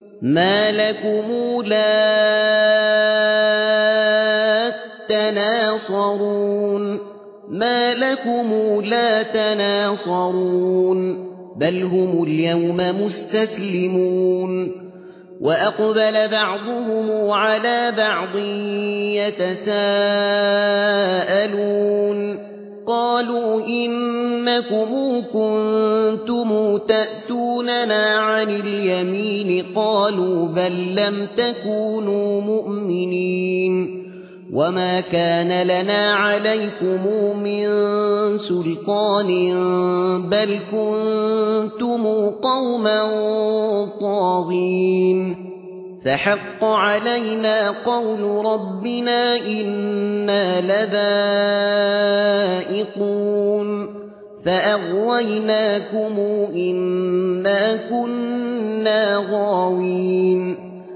ما لكم لا تناصرون بل هم اليوم مستسلمون وأقبل بعضهم على بعض يتساءلون قالوا إنكم كنتم تأتوننا عن اليمين قالوا بل لم تكونوا مؤمنين وما كان لنا عليكم من سلطان بل كنتم قوما طاغين فحق علينا قول ربنا إنا لذائقون فأغويناكم إنا كنا غاوين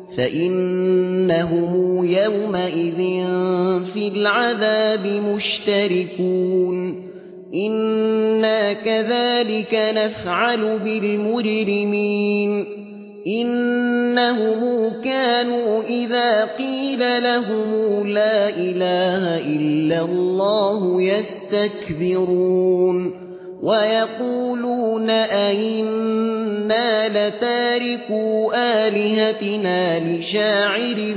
فإنهم يومئذ في العذاب مشتركون إنا كذلك نفعل بالمجرمين إنهم كانوا إذا قيل لهم لا إله إلا الله يستكبرون ويقولون أئنا لتاركو آلهتنا لشاعر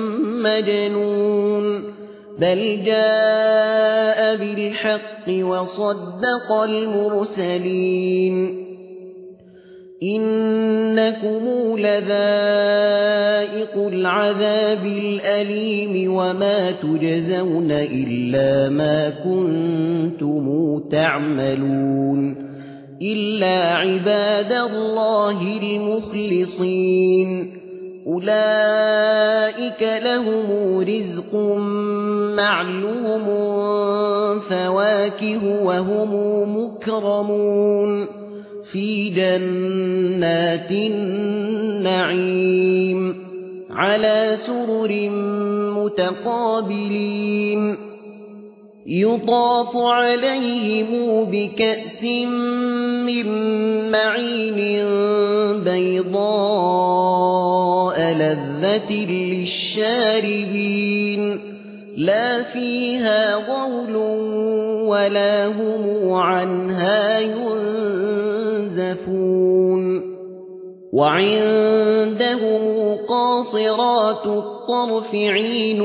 مجنون بل جاء بالحق وصدق المرسلين إنكم لذائق العذاب الأليم وما تجزون إلا ما كنتم تعملون إلا عباد الله المخلصين أولئك لهم رزق معلوم فواكه وهم مكرمون في جنات النعيم على سرر متقابلين يطاف عليهم بكأس من معين بيضاء لذة للشاربين لا فيها غول ولا هم عنها ينزفون وعندهم قاصرات الطرف عين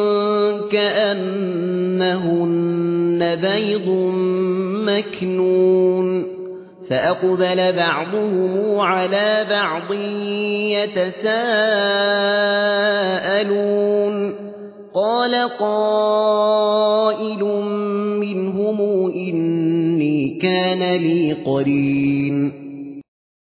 كأنهن بيض مكنون فأقبل بعضهم على بعض يتساءلون قال قائل منهم إني كان لي قرين